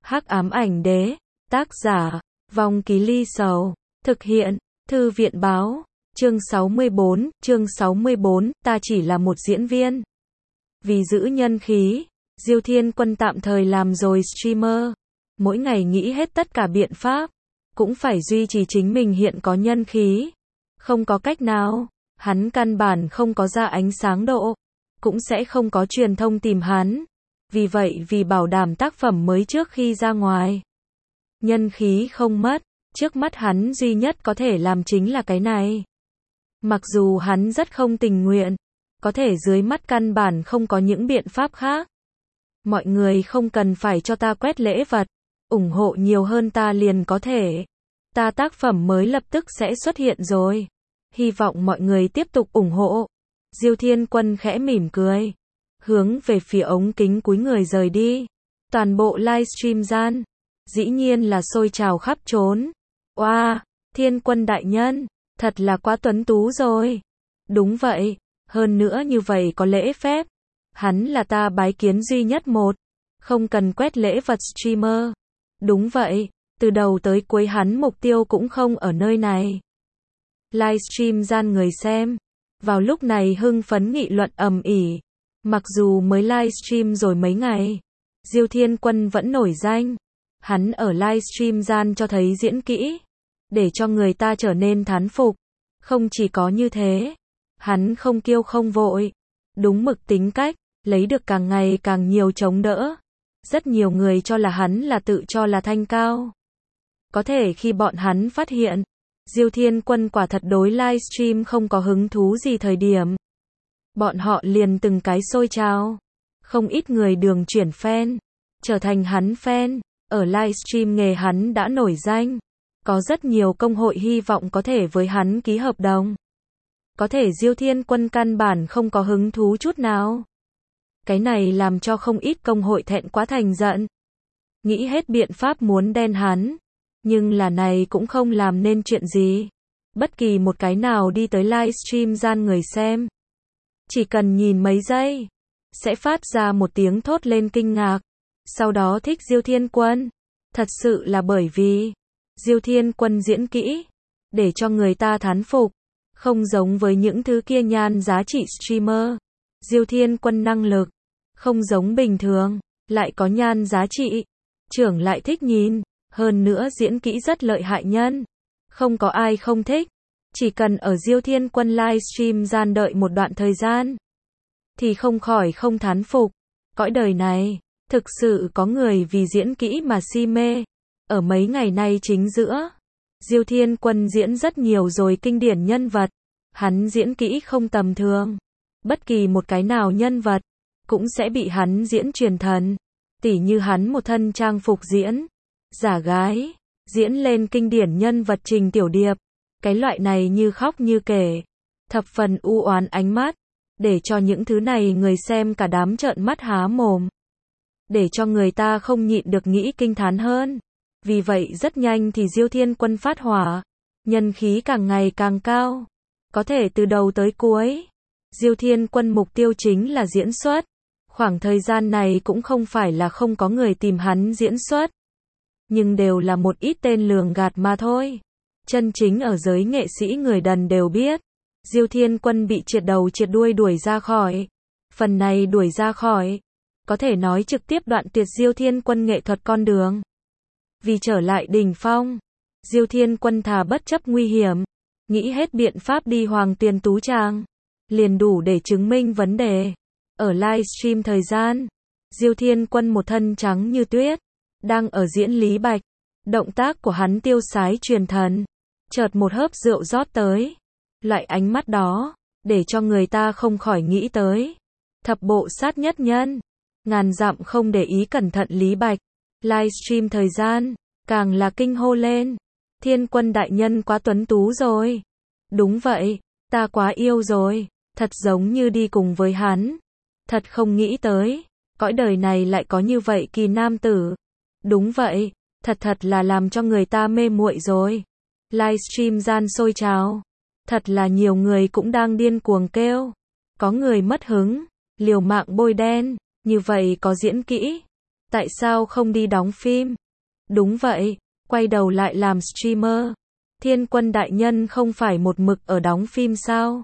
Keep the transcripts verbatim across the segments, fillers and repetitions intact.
Hắc ám ảnh đế, tác giả, Vong Ký Ly Sầu, thực hiện, Thư viện báo, chương sáu mươi bốn, chương sáu mươi bốn, ta chỉ là một diễn viên. Vì giữ nhân khí, Diêu Thiên Quân tạm thời làm rồi streamer, mỗi ngày nghĩ hết tất cả biện pháp, cũng phải duy trì chính mình hiện có nhân khí. Không có cách nào, hắn căn bản không có ra ánh sáng độ, cũng sẽ không có truyền thông tìm hắn. Vì vậy vì bảo đảm tác phẩm mới trước khi ra ngoài, nhân khí không mất, trước mắt hắn duy nhất có thể làm chính là cái này. Mặc dù hắn rất không tình nguyện, có thể dưới mắt căn bản không có những biện pháp khác. Mọi người không cần phải cho ta quét lễ vật, ủng hộ nhiều hơn ta liền có thể. Ta tác phẩm mới lập tức sẽ xuất hiện rồi. Hy vọng mọi người tiếp tục ủng hộ. Diêu Thiên Quân khẽ mỉm cười, hướng về phía ống kính cúi người rời đi. Toàn bộ livestream gian, dĩ nhiên là sôi trào khắp trốn. Oa, wow, Thiên Quân đại nhân, thật là quá tuấn tú rồi. Đúng vậy, hơn nữa như vậy có lễ phép. Hắn là ta bái kiến duy nhất một, không cần quét lễ vật streamer. Đúng vậy, từ đầu tới cuối hắn mục tiêu cũng không ở nơi này. Livestream gian người xem, vào lúc này hưng phấn nghị luận ầm ĩ. Mặc dù mới livestream rồi mấy ngày, Diêu Thiên Quân vẫn nổi danh. Hắn ở livestream gian cho thấy diễn kỹ, để cho người ta trở nên thán phục. Không chỉ có như thế, hắn không kiêu không vội, đúng mực tính cách, lấy được càng ngày càng nhiều chống đỡ. Rất nhiều người cho là hắn là tự cho là thanh cao. Có thể khi bọn hắn phát hiện, Diêu Thiên Quân quả thật đối livestream không có hứng thú gì thời điểm, bọn họ liền từng cái sôi trào. Không ít người đường chuyển fan, trở thành hắn fan. Ở livestream nghề hắn đã nổi danh. Có rất nhiều công hội hy vọng có thể với hắn ký hợp đồng. Có thể Diêu Thiên Quân căn bản không có hứng thú chút nào. Cái này làm cho không ít công hội thẹn quá thành giận. Nghĩ hết biện pháp muốn đen hắn. Nhưng là này cũng không làm nên chuyện gì. Bất kỳ một cái nào đi tới livestream gian người xem, chỉ cần nhìn mấy giây, sẽ phát ra một tiếng thốt lên kinh ngạc. Sau đó thích Diêu Thiên Quân. Thật sự là bởi vì Diêu Thiên Quân diễn kỹ, để cho người ta thán phục. Không giống với những thứ kia nhan giá trị streamer. Diêu Thiên Quân năng lực, không giống bình thường, lại có nhan giá trị. Trưởng lại thích nhìn, hơn nữa diễn kỹ rất lợi hại nhân. Không có ai không thích. Chỉ cần ở Diêu Thiên Quân livestream gian đợi một đoạn thời gian, thì không khỏi không thán phục. Cõi đời này, thực sự có người vì diễn kỹ mà si mê. Ở mấy ngày nay chính giữa, Diêu Thiên Quân diễn rất nhiều rồi kinh điển nhân vật. Hắn diễn kỹ không tầm thường. Bất kỳ một cái nào nhân vật, cũng sẽ bị hắn diễn truyền thần. Tỉ như hắn một thân trang phục diễn giả gái, diễn lên kinh điển nhân vật Trình Tiểu Điệp. Cái loại này như khóc như kể, thập phần u oán ánh mắt, để cho những thứ này người xem cả đám trợn mắt há mồm. Để cho người ta không nhịn được nghĩ kinh thán hơn. Vì vậy rất nhanh thì Diêu Thiên Quân phát hỏa, nhân khí càng ngày càng cao. Có thể từ đầu tới cuối, Diêu Thiên Quân mục tiêu chính là diễn xuất. Khoảng thời gian này cũng không phải là không có người tìm hắn diễn xuất, nhưng đều là một ít tên lường gạt mà thôi. Chân chính ở giới nghệ sĩ người đần đều biết, Diêu Thiên Quân bị triệt đầu triệt đuôi đuổi ra khỏi. Phần này đuổi ra khỏi, có thể nói trực tiếp đoạn tuyệt Diêu Thiên Quân nghệ thuật con đường. Vì trở lại đỉnh phong, Diêu Thiên Quân thà bất chấp nguy hiểm, nghĩ hết biện pháp đi Hoàng Tuyền Tú Tràng, liền đủ để chứng minh vấn đề. Ở livestream thời gian, Diêu Thiên Quân một thân trắng như tuyết, đang ở diễn Lý Bạch. Động tác của hắn tiêu sái truyền thần. Chợt một hớp rượu rót tới. Loại ánh mắt đó, để cho người ta không khỏi nghĩ tới thập bộ sát nhất nhân. Ngàn dặm không để ý cẩn thận Lý Bạch. Livestream thời gian, càng là kinh hô lên. Thiên Quân đại nhân quá tuấn tú rồi. Đúng vậy, ta quá yêu rồi. Thật giống như đi cùng với hắn. Thật không nghĩ tới, cõi đời này lại có như vậy kỳ nam tử. Đúng vậy, thật thật là làm cho người ta mê muội rồi. Livestream gian sôi trào. Thật là nhiều người cũng đang điên cuồng kêu. Có người mất hứng, liều mạng bôi đen, như vậy có diễn kỹ. Tại sao không đi đóng phim? Đúng vậy, quay đầu lại làm streamer. Thiên Quân đại nhân không phải một mực ở đóng phim sao?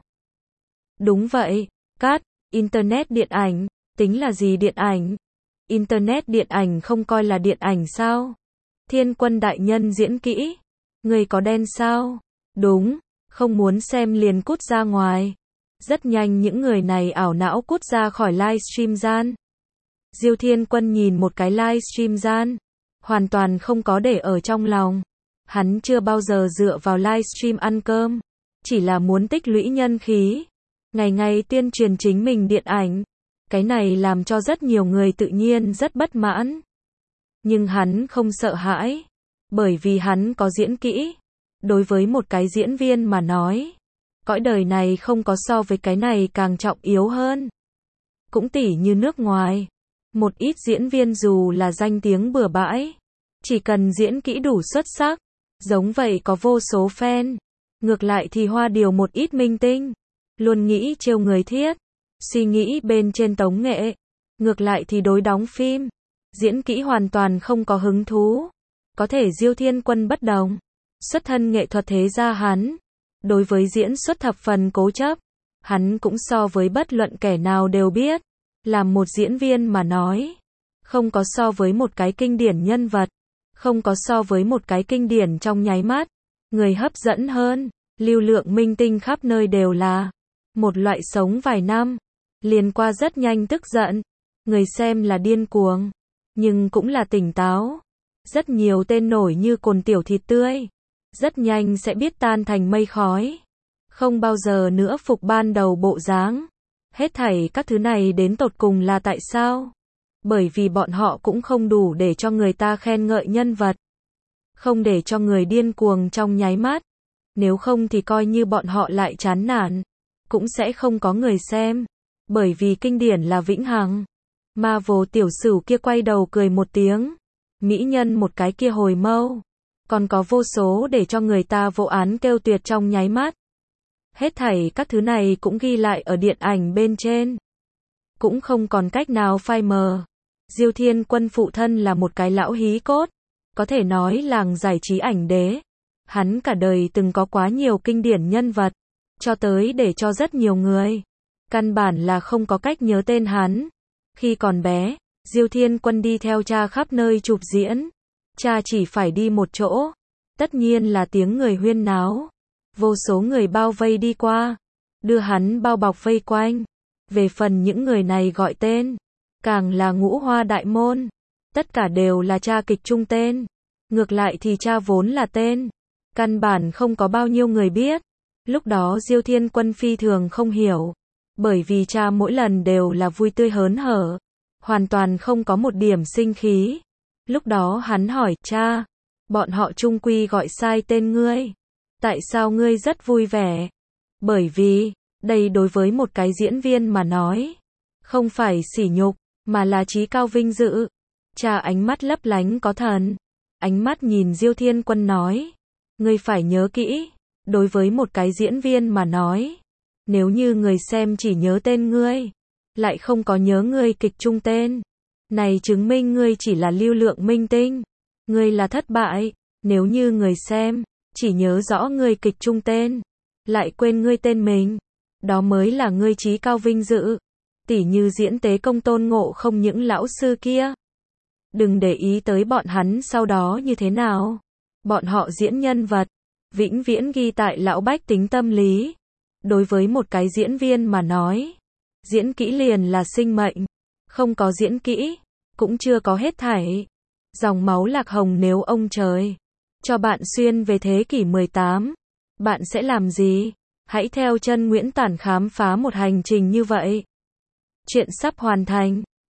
Đúng vậy, cắt, Internet điện ảnh, tính là gì điện ảnh? Internet điện ảnh không coi là điện ảnh sao? Thiên Quân đại nhân diễn kỹ. Người có đen sao? Đúng, không muốn xem liền cút ra ngoài. Rất nhanh những người này ảo não cút ra khỏi livestream gian. Diêu Thiên Quân nhìn một cái livestream gian, hoàn toàn không có để ở trong lòng. Hắn chưa bao giờ dựa vào livestream ăn cơm, chỉ là muốn tích lũy nhân khí, ngày ngày tuyên truyền chính mình điện ảnh. Cái này làm cho rất nhiều người tự nhiên rất bất mãn. Nhưng hắn không sợ hãi, bởi vì hắn có diễn kỹ. Đối với một cái diễn viên mà nói, cõi đời này không có so với cái này càng trọng yếu hơn. Cũng tỉ như nước ngoài, một ít diễn viên dù là danh tiếng bừa bãi, chỉ cần diễn kỹ đủ xuất sắc, giống vậy có vô số fan. Ngược lại thì hoa điều một ít minh tinh, luôn nghĩ trêu người thiết, suy nghĩ bên trên tống nghệ. Ngược lại thì đối đóng phim, diễn kỹ hoàn toàn không có hứng thú. Có thể Diêu Thiên Quân bất đồng, xuất thân nghệ thuật thế gia hắn, đối với diễn xuất thập phần cố chấp. Hắn cũng so với bất luận kẻ nào đều biết, làm một diễn viên mà nói, không có so với một cái kinh điển nhân vật, không có so với một cái kinh điển trong nháy mắt, người hấp dẫn hơn. Lưu lượng minh tinh khắp nơi đều là một loại sống vài năm, liền qua rất nhanh tức giận, người xem là điên cuồng, nhưng cũng là tỉnh táo. Rất nhiều tên nổi như cồn tiểu thịt tươi, rất nhanh sẽ biết tan thành mây khói, không bao giờ nữa phục ban đầu bộ dáng. Hết thảy các thứ này đến tột cùng là tại sao? Bởi vì bọn họ cũng không đủ để cho người ta khen ngợi nhân vật, không để cho người điên cuồng trong nháy mắt. Nếu không thì coi như bọn họ lại chán nản, cũng sẽ không có người xem, bởi vì kinh điển là vĩnh hằng. Marvel tiểu sử kia quay đầu cười một tiếng, mỹ nhân một cái kia hồi mâu, còn có vô số để cho người ta vô án kêu tuyệt trong nháy mắt. Hết thảy các thứ này cũng ghi lại ở điện ảnh bên trên, cũng không còn cách nào phai mờ. Diêu Thiên Quân phụ thân là một cái lão hí cốt, có thể nói làng giải trí ảnh đế. Hắn cả đời từng có quá nhiều kinh điển nhân vật, cho tới để cho rất nhiều người căn bản là không có cách nhớ tên hắn. Khi còn bé, Diêu Thiên Quân đi theo cha khắp nơi chụp diễn. Cha chỉ phải đi một chỗ, tất nhiên là tiếng người huyên náo, vô số người bao vây đi qua, đưa hắn bao bọc vây quanh. Về phần những người này gọi tên, càng là ngũ hoa đại môn, tất cả đều là cha kịch trung tên. Ngược lại thì cha vốn là tên, căn bản không có bao nhiêu người biết. Lúc đó Diêu Thiên Quân phi thường không hiểu, bởi vì cha mỗi lần đều là vui tươi hớn hở, hoàn toàn không có một điểm sinh khí. Lúc đó hắn hỏi, cha, bọn họ chung quy gọi sai tên ngươi, tại sao ngươi rất vui vẻ? Bởi vì, đây đối với một cái diễn viên mà nói, không phải sỉ nhục, mà là chí cao vinh dự. Cha ánh mắt lấp lánh có thần, ánh mắt nhìn Diêu Thiên Quân nói, ngươi phải nhớ kỹ, đối với một cái diễn viên mà nói, nếu như người xem chỉ nhớ tên ngươi, lại không có nhớ ngươi kịch trung tên, này chứng minh ngươi chỉ là lưu lượng minh tinh, ngươi là thất bại. Nếu như người xem chỉ nhớ rõ ngươi kịch trung tên, lại quên ngươi tên mình, đó mới là ngươi chí cao vinh dự. Tỉ như diễn Tế Công Tôn Ngộ Không những lão sư kia, đừng để ý tới bọn hắn sau đó như thế nào, bọn họ diễn nhân vật, vĩnh viễn ghi tại lão bách tính tâm lý. Đối với một cái diễn viên mà nói, diễn kỹ liền là sinh mệnh, không có diễn kỹ, cũng chưa có hết thảy. Dòng máu lạc hồng, nếu ông trời cho bạn xuyên về thế kỷ mười tám, bạn sẽ làm gì? Hãy theo chân Nguyễn Tản khám phá một hành trình như vậy. Chuyện sắp hoàn thành.